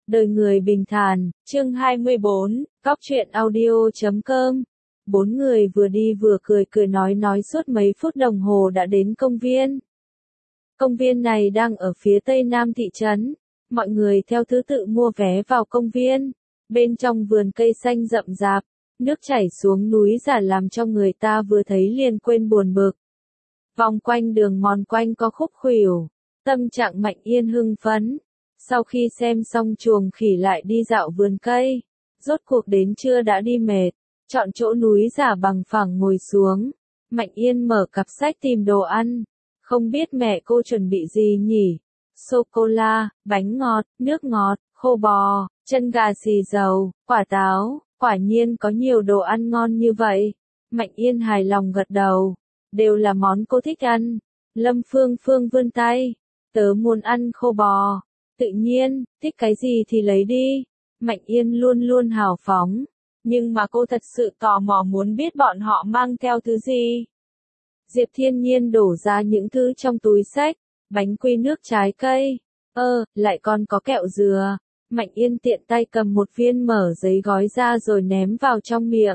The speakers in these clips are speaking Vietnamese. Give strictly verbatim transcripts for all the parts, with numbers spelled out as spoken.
Đời người bình thản, chương hai mươi bốn, cóc truyện audio chấm com. Bốn người vừa đi vừa cười cười nói nói suốt mấy phút đồng hồ đã đến công viên. Công viên này đang ở phía tây nam thị trấn. Mọi người theo thứ tự mua vé vào công viên. Bên trong vườn cây xanh rậm rạp, nước chảy xuống núi giả làm cho người ta vừa thấy liền quên buồn bực. Vòng quanh đường mòn quanh có khúc khuỷu, tâm trạng Mạnh Yên hưng phấn. Sau khi xem xong chuồng khỉ lại đi dạo vườn cây, rốt cuộc đến trưa đã đi mệt, chọn chỗ núi giả bằng phẳng ngồi xuống. Mạnh Yên mở cặp sách tìm đồ ăn, không biết mẹ cô chuẩn bị gì nhỉ? Sô-cô-la, bánh ngọt, nước ngọt, khô bò, chân gà xì dầu, quả táo, quả nhiên có nhiều đồ ăn ngon như vậy. Mạnh Yên hài lòng gật đầu, đều là món cô thích ăn. Lâm Phương Phương vươn tay, tớ muốn ăn khô bò. Tự nhiên, thích cái gì thì lấy đi. Mạnh Yên luôn luôn hào phóng, nhưng mà cô thật sự tò mò muốn biết bọn họ mang theo thứ gì. Diệp Thiên Nhiên đổ ra những thứ trong túi xách, bánh quy nước trái cây, ơ, lại còn có kẹo dừa. Mạnh Yên tiện tay cầm một viên mở giấy gói ra rồi ném vào trong miệng.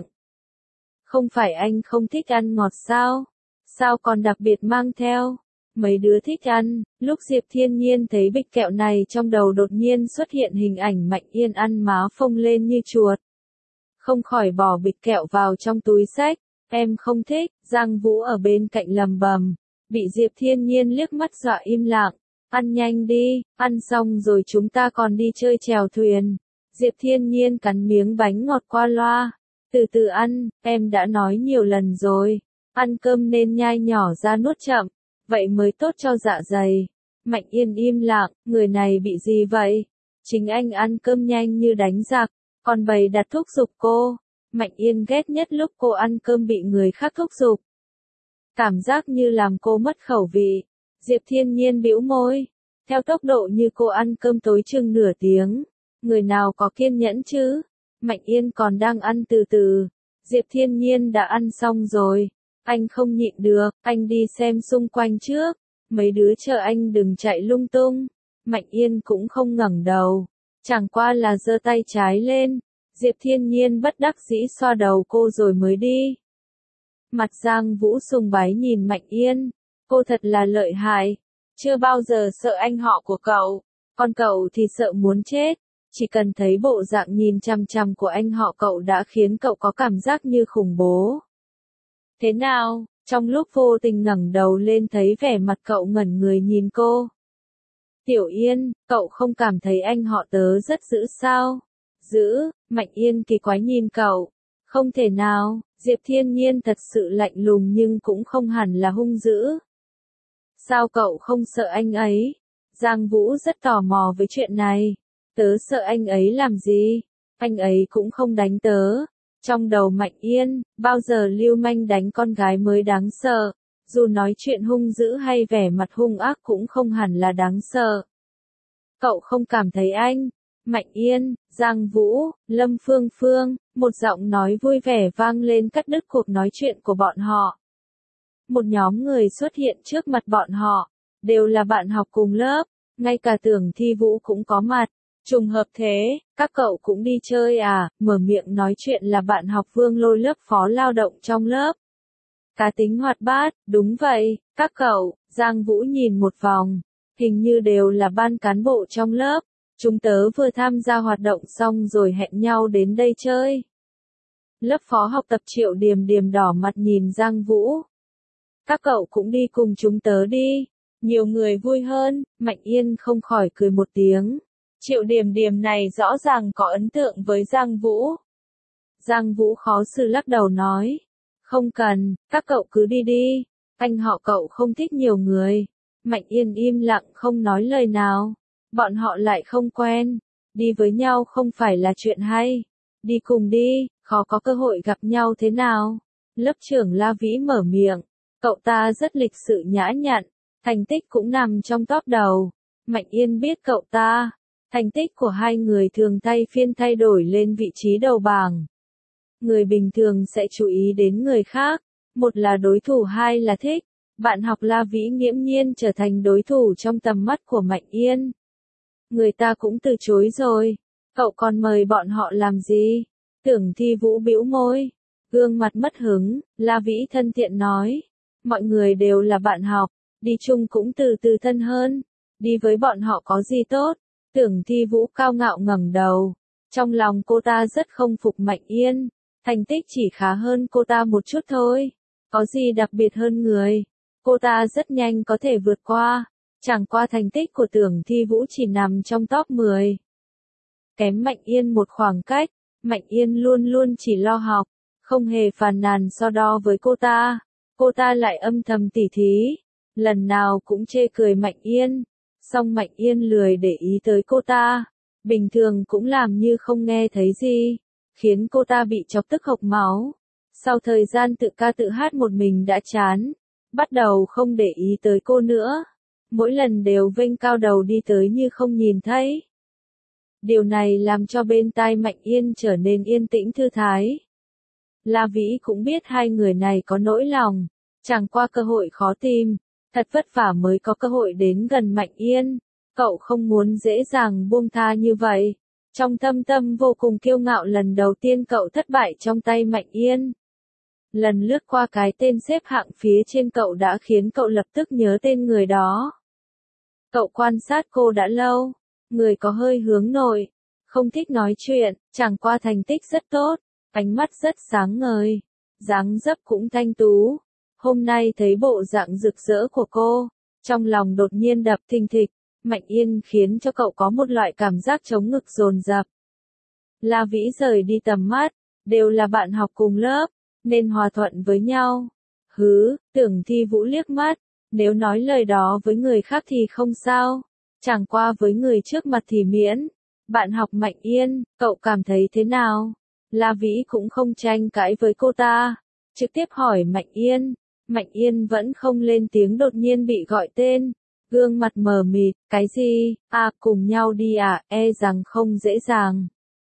Không phải anh không thích ăn ngọt sao? Sao còn đặc biệt mang theo? Mấy đứa thích ăn. Lúc Diệp Thiên Nhiên thấy bịch kẹo này trong đầu đột nhiên xuất hiện hình ảnh Mạnh Yên ăn má phông lên như chuột. Không khỏi bỏ bịch kẹo vào trong túi xách. Em không thích. Giang Vũ ở bên cạnh lầm bầm. Bị Diệp Thiên Nhiên liếc mắt dọa im lặng. Ăn nhanh đi, ăn xong rồi chúng ta còn đi chơi chèo thuyền. Diệp Thiên Nhiên cắn miếng bánh ngọt qua loa. Từ từ ăn, em đã nói nhiều lần rồi. Ăn cơm nên nhai nhỏ ra nuốt chậm. Vậy mới tốt cho dạ dày. Mạnh Yên im lặng, người này bị gì vậy? Chính anh ăn cơm nhanh như đánh giặc, còn bày đặt thúc giục cô. Mạnh Yên ghét nhất lúc cô ăn cơm bị người khác thúc giục. Cảm giác như làm cô mất khẩu vị. Diệp Thiên Nhiên bĩu môi. Theo tốc độ như cô ăn cơm tối chừng nửa tiếng. Người nào có kiên nhẫn chứ? Mạnh Yên còn đang ăn từ từ. Diệp Thiên Nhiên đã ăn xong rồi. Anh không nhịn được, anh đi xem xung quanh trước. Mấy đứa chờ anh đừng chạy lung tung. Mạnh Yên cũng không ngẩng đầu. Chẳng qua là giơ tay trái lên. Diệp Thiên Nhiên bất đắc dĩ xoa đầu cô rồi mới đi. Mặt Giang Vũ sùng bái nhìn Mạnh Yên. Cô thật là lợi hại. Chưa bao giờ sợ anh họ của cậu. Còn cậu thì sợ muốn chết. Chỉ cần thấy bộ dạng nhìn chằm chằm của anh họ cậu đã khiến cậu có cảm giác như khủng bố. Thế nào? Trong lúc vô tình ngẩng đầu lên thấy vẻ mặt cậu ngẩn người nhìn cô. Tiểu Yên, cậu không cảm thấy anh họ tớ rất dữ sao? Dữ, Mạnh Yên kỳ quái nhìn cậu. Không thể nào, Diệp Thiên Nhiên thật sự lạnh lùng nhưng cũng không hẳn là hung dữ. Sao cậu không sợ anh ấy? Giang Vũ rất tò mò với chuyện này. Tớ sợ anh ấy làm gì? Anh ấy cũng không đánh tớ. Trong đầu Mạnh Yên, bao giờ lưu manh đánh con gái mới đáng sợ. Dù nói chuyện hung dữ hay vẻ mặt hung ác cũng không hẳn là đáng sợ. Cậu không cảm thấy anh? Mạnh Yên, Giang Vũ, Lâm Phương Phương, một giọng nói vui vẻ vang lên cắt đứt cuộc nói chuyện của bọn họ. Một nhóm người xuất hiện trước mặt bọn họ, đều là bạn học cùng lớp, ngay cả Tưởng Thi Vũ cũng có mặt. Trùng hợp thế, các cậu cũng đi chơi à? Mở miệng nói chuyện là bạn học Vương Lôi lớp phó lao động trong lớp. Cá tính hoạt bát, đúng vậy, các cậu. Giang Vũ nhìn một vòng, hình như đều là ban cán bộ trong lớp. Chúng tớ vừa tham gia hoạt động xong rồi hẹn nhau đến đây chơi. Lớp phó học tập Triệu Điềm Điềm đỏ mặt nhìn Giang Vũ. Các cậu cũng đi cùng chúng tớ đi, nhiều người vui hơn. Mạnh Yên không khỏi cười một tiếng. Triệu Điềm Điềm này rõ ràng có ấn tượng với Giang Vũ. Giang Vũ khó xử lắc đầu nói. Không cần, các cậu cứ đi đi. Anh họ cậu không thích nhiều người. Mạnh Yên im lặng không nói lời nào. Bọn họ lại không quen. Đi với nhau không phải là chuyện hay. Đi cùng đi, khó có cơ hội gặp nhau thế nào. Lớp trưởng La Vĩ mở miệng. Cậu ta rất lịch sự nhã nhặn. Thành tích cũng nằm trong top đầu. Mạnh Yên biết cậu ta. Thành tích của hai người thường thay phiên thay đổi lên vị trí đầu bảng. Người bình thường sẽ chú ý đến người khác. Một là đối thủ, hai là thích. Bạn học La Vĩ nghiễm nhiên trở thành đối thủ trong tầm mắt của Mạnh Yên. Người ta cũng từ chối rồi. Cậu còn mời bọn họ làm gì? Tưởng Thi Vũ bĩu môi, gương mặt mất hứng, La Vĩ thân thiện nói. Mọi người đều là bạn học, đi chung cũng từ từ thân hơn, đi với bọn họ có gì tốt? Tưởng Thi Vũ cao ngạo ngẩng đầu, trong lòng cô ta rất không phục Mạnh Yên, thành tích chỉ khá hơn cô ta một chút thôi, có gì đặc biệt hơn người, cô ta rất nhanh có thể vượt qua, chẳng qua thành tích của Tưởng Thi Vũ chỉ nằm trong top mười. Kém Mạnh Yên một khoảng cách, Mạnh Yên luôn luôn chỉ lo học, không hề phàn nàn so đo với cô ta, cô ta lại âm thầm tỉ thí, lần nào cũng chê cười Mạnh Yên, song Mạnh Yên lười để ý tới cô ta, bình thường cũng làm như không nghe thấy gì, khiến cô ta bị chọc tức hộc máu. Sau thời gian tự ca tự hát một mình đã chán, bắt đầu không để ý tới cô nữa, mỗi lần đều vênh cao đầu đi tới như không nhìn thấy. Điều này làm cho bên tai Mạnh Yên trở nên yên tĩnh thư thái. La Vĩ cũng biết hai người này có nỗi lòng, chẳng qua cơ hội khó tìm, thật vất vả mới có cơ hội đến gần Mạnh Yên, cậu không muốn dễ dàng buông tha như vậy. Trong thâm tâm vô cùng kiêu ngạo lần đầu tiên cậu thất bại trong tay Mạnh Yên. Lần lướt qua cái tên xếp hạng phía trên cậu đã khiến cậu lập tức nhớ tên người đó. Cậu quan sát cô đã lâu, người có hơi hướng nội, không thích nói chuyện, chẳng qua thành tích rất tốt, ánh mắt rất sáng ngời, dáng dấp cũng thanh tú. Hôm nay thấy bộ dạng rực rỡ của cô, trong lòng đột nhiên đập thình thịch, Mạnh Yên khiến cho cậu có một loại cảm giác chống ngực dồn dập. La Vĩ rời đi tầm mắt, đều là bạn học cùng lớp, nên hòa thuận với nhau. Hứ, Tưởng Thi Vũ liếc mắt, nếu nói lời đó với người khác thì không sao, chẳng qua với người trước mặt thì miễn. Bạn học Mạnh Yên, cậu cảm thấy thế nào? La Vĩ cũng không tranh cãi với cô ta, trực tiếp hỏi Mạnh Yên. Mạnh Yên vẫn không lên tiếng, đột nhiên bị gọi tên, gương mặt mờ mịt, cái gì, à cùng nhau đi à, e rằng không dễ dàng.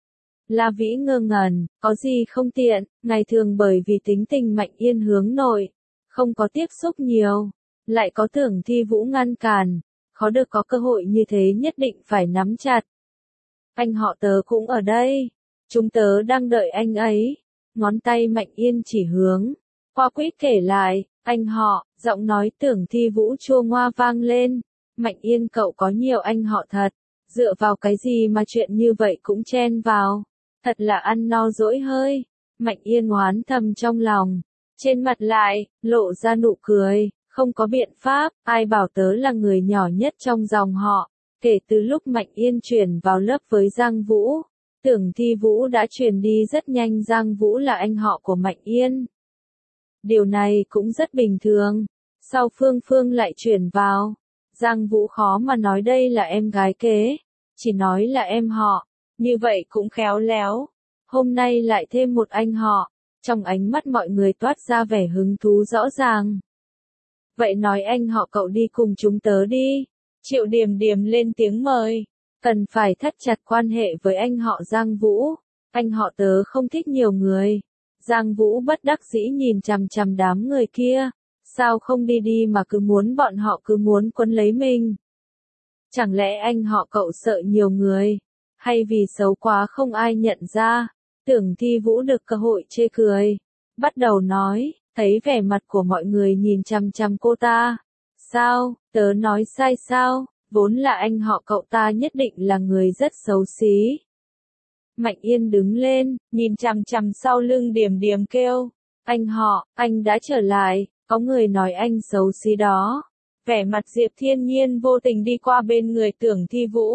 La Vĩ ngơ ngẩn, có gì không tiện, ngày thường bởi vì tính tình Mạnh Yên hướng nội, không có tiếp xúc nhiều, lại có Tưởng Thi Vũ ngăn cản, khó được có cơ hội như thế nhất định phải nắm chặt. Anh họ tớ cũng ở đây, chúng tớ đang đợi anh ấy, ngón tay Mạnh Yên chỉ hướng. Hoa Quýt kể lại, anh họ, giọng nói Tưởng Thi Vũ chua ngoa vang lên, Mạnh Yên cậu có nhiều anh họ thật, dựa vào cái gì mà chuyện như vậy cũng chen vào, thật là ăn no dỗi hơi. Mạnh Yên oán thầm trong lòng, trên mặt lại, lộ ra nụ cười, không có biện pháp, ai bảo tớ là người nhỏ nhất trong dòng họ. Kể từ lúc Mạnh Yên chuyển vào lớp với Giang Vũ, Tưởng Thi Vũ đã truyền đi rất nhanh Giang Vũ là anh họ của Mạnh Yên. Điều này cũng rất bình thường, sau Phương Phương lại chuyển vào, Giang Vũ khó mà nói đây là em gái kế, chỉ nói là em họ, như vậy cũng khéo léo. Hôm nay lại thêm một anh họ, trong ánh mắt mọi người toát ra vẻ hứng thú rõ ràng. Vậy nói anh họ cậu đi cùng chúng tớ đi. Triệu Điềm Điềm lên tiếng mời, cần phải thắt chặt quan hệ với anh họ Giang Vũ, anh họ tớ không thích nhiều người. Giang Vũ bất đắc dĩ nhìn chằm chằm đám người kia, sao không đi đi mà cứ muốn bọn họ cứ muốn quấn lấy mình. Chẳng lẽ anh họ cậu sợ nhiều người, hay vì xấu quá không ai nhận ra? Tưởng Thi Vũ được cơ hội chê cười, bắt đầu nói, thấy vẻ mặt của mọi người nhìn chằm chằm cô ta. Sao, tớ nói sai sao, vốn là anh họ cậu ta nhất định là người rất xấu xí. Mạnh Yên đứng lên, nhìn chằm chằm sau lưng Điềm Điềm kêu, anh họ, anh đã trở lại, có người nói anh xấu xí đó. Vẻ mặt Diệp Thiên Nhiên vô tình đi qua bên người Tưởng Thi Vũ.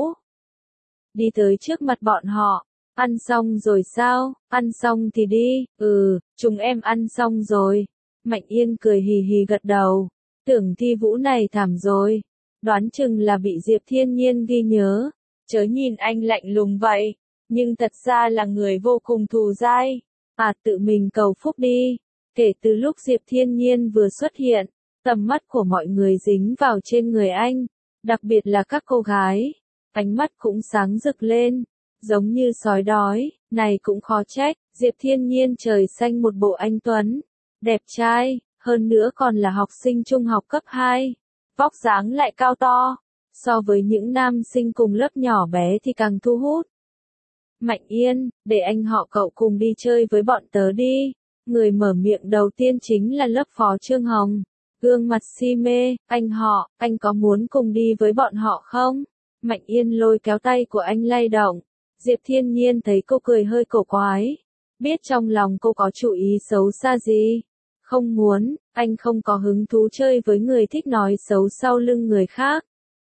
Đi tới trước mặt bọn họ, ăn xong rồi sao, ăn xong thì đi, ừ, chúng em ăn xong rồi. Mạnh Yên cười hì hì gật đầu. Tưởng Thi Vũ này thảm rồi, đoán chừng là bị Diệp Thiên Nhiên ghi nhớ, chớ nhìn anh lạnh lùng vậy, nhưng thật ra là người vô cùng thù dai, à tự mình cầu phúc đi. Kể từ lúc Diệp Thiên Nhiên vừa xuất hiện, tầm mắt của mọi người dính vào trên người anh, đặc biệt là các cô gái, ánh mắt cũng sáng rực lên, giống như sói đói, này cũng khó trách, Diệp Thiên Nhiên trời xanh một bộ anh tuấn, đẹp trai. Hơn nữa còn là học sinh trung học cấp hai, vóc dáng lại cao to, so với những nam sinh cùng lớp nhỏ bé thì càng thu hút. Mạnh Yên, để anh họ cậu cùng đi chơi với bọn tớ đi. Người mở miệng đầu tiên chính là lớp phó Trương Hồng. Gương mặt si mê, anh họ, anh có muốn cùng đi với bọn họ không? Mạnh Yên lôi kéo tay của anh lay động. Diệp Thiên Nhiên thấy cô cười hơi cổ quái. Biết trong lòng cô có chủ ý xấu xa gì. Không muốn, anh không có hứng thú chơi với người thích nói xấu sau lưng người khác.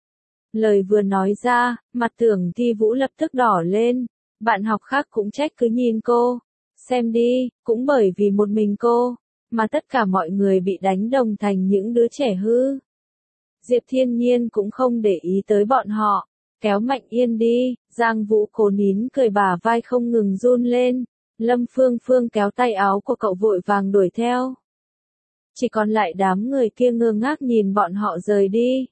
Lời vừa nói ra, mặt Tưởng Thi Vũ lập tức đỏ lên. Bạn học khác cũng trách cứ nhìn cô. Xem đi, cũng bởi vì một mình cô, mà tất cả mọi người bị đánh đồng thành những đứa trẻ hư. Diệp Thiên Nhiên cũng không để ý tới bọn họ, kéo Mạnh Yên đi, Giang Vũ cố nín cười bả vai không ngừng run lên. Lâm Phương Phương kéo tay áo của cậu vội vàng đuổi theo. Chỉ còn lại đám người kia ngơ ngác nhìn bọn họ rời đi.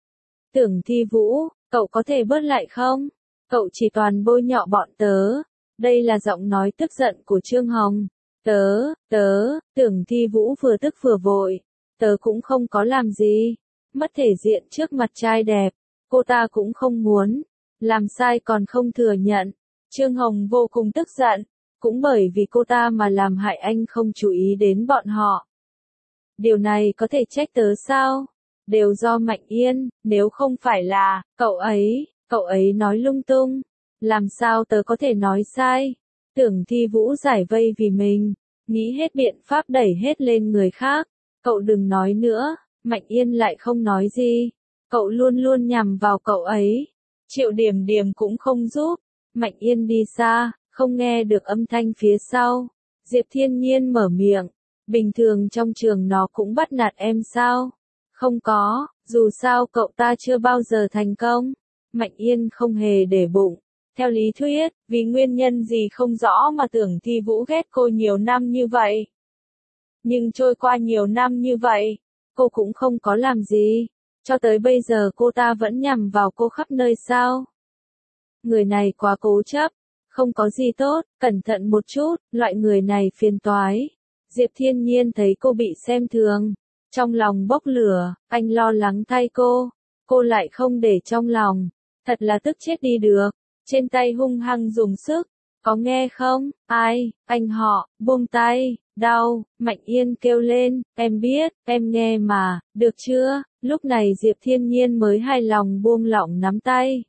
Tưởng Thi Vũ, cậu có thể bớt lại không? Cậu chỉ toàn bôi nhọ bọn tớ. Đây là giọng nói tức giận của Trương Hồng. Tớ, tớ, Tưởng Thi Vũ vừa tức vừa vội. Tớ cũng không có làm gì. Mất thể diện trước mặt trai đẹp. Cô ta cũng không muốn. Làm sai còn không thừa nhận. Trương Hồng vô cùng tức giận. Cũng bởi vì cô ta mà làm hại anh không chú ý đến bọn họ. Điều này có thể trách tớ sao? Đều do Mạnh Yên, nếu không phải là, cậu ấy, cậu ấy nói lung tung. Làm sao tớ có thể nói sai? Tưởng Thi Vũ giải vây vì mình, nghĩ hết biện pháp đẩy hết lên người khác. Cậu đừng nói nữa, Mạnh Yên lại không nói gì. Cậu luôn luôn nhằm vào cậu ấy. Triệu Điểm Điểm cũng không giúp. Mạnh Yên đi xa, không nghe được âm thanh phía sau. Diệp Thiên Nhiên mở miệng. Bình thường trong trường nó cũng bắt nạt em sao? Không có, dù sao cậu ta chưa bao giờ thành công. Mạnh Yên không hề để bụng. Theo lý thuyết, vì nguyên nhân gì không rõ mà Tưởng Thi Vũ ghét cô nhiều năm như vậy. Nhưng trôi qua nhiều năm như vậy, cô cũng không có làm gì. Cho tới bây giờ cô ta vẫn nhằm vào cô khắp nơi sao? Người này quá cố chấp, không có gì tốt, cẩn thận một chút, loại người này phiền toái. Diệp Thiên Nhiên thấy cô bị xem thường. Trong lòng bốc lửa, anh lo lắng thay cô. Cô lại không để trong lòng. Thật là tức chết đi được. Trên tay hung hăng dùng sức. Có nghe không? Ai? Anh họ, buông tay. Đau. Mạnh Yên kêu lên. Em biết, em nghe mà. Được chưa? Lúc này Diệp Thiên Nhiên mới hài lòng buông lỏng nắm tay.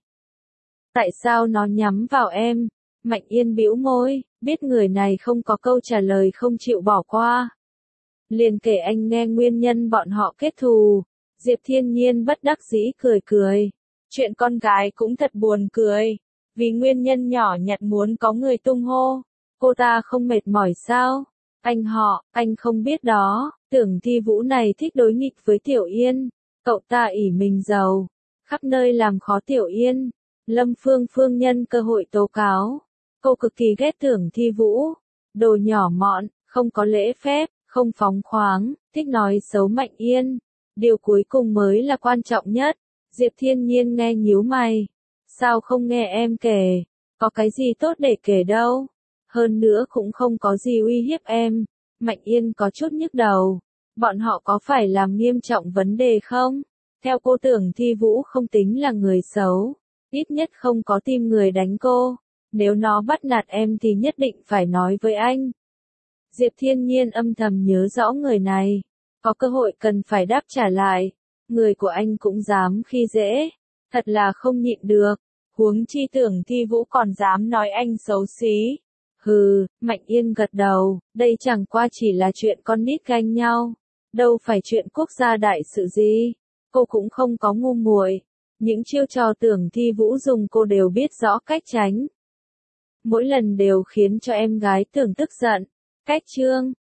Tại sao nó nhắm vào em? Mạnh Yên bĩu môi. Biết người này không có câu trả lời không chịu bỏ qua. Liền kể anh nghe nguyên nhân bọn họ kết thù. Diệp Thiên Nhiên bất đắc dĩ cười cười. Chuyện con gái cũng thật buồn cười. Vì nguyên nhân nhỏ nhặt muốn có người tung hô. Cô ta không mệt mỏi sao? Anh họ, anh không biết đó. Tưởng Thi Vũ này thích đối nghịch với Tiểu Yên. Cậu ta ỷ mình giàu. Khắp nơi làm khó Tiểu Yên. Lâm Phương Phương nhân cơ hội tố cáo. Cô cực kỳ ghét Tưởng Thi Vũ. Đồ nhỏ mọn, không có lễ phép. Không phóng khoáng, thích nói xấu Mạnh Yên. Điều cuối cùng mới là quan trọng nhất. Diệp Thiên Nhiên nghe nhíu mày. Sao không nghe em kể? Có cái gì tốt để kể đâu. Hơn nữa cũng không có gì uy hiếp em. Mạnh Yên có chút nhức đầu. Bọn họ có phải làm nghiêm trọng vấn đề không? Theo cô Tưởng Thi Vũ không tính là người xấu. Ít nhất không có tìm người đánh cô. Nếu nó bắt nạt em thì nhất định phải nói với anh. Diệp Thiên Nhiên âm thầm nhớ rõ người này. Có cơ hội cần phải đáp trả lại. Người của anh cũng dám khi dễ. Thật là không nhịn được. Huống chi Tưởng Thi Vũ còn dám nói anh xấu xí. Hừ, Mạnh Yên gật đầu. Đây chẳng qua chỉ là chuyện con nít ganh nhau. Đâu phải chuyện quốc gia đại sự gì. Cô cũng không có ngu muội. Những chiêu trò Tưởng Thi Vũ dùng cô đều biết rõ cách tránh. Mỗi lần đều khiến cho em gái Tưởng tức giận. Cách chương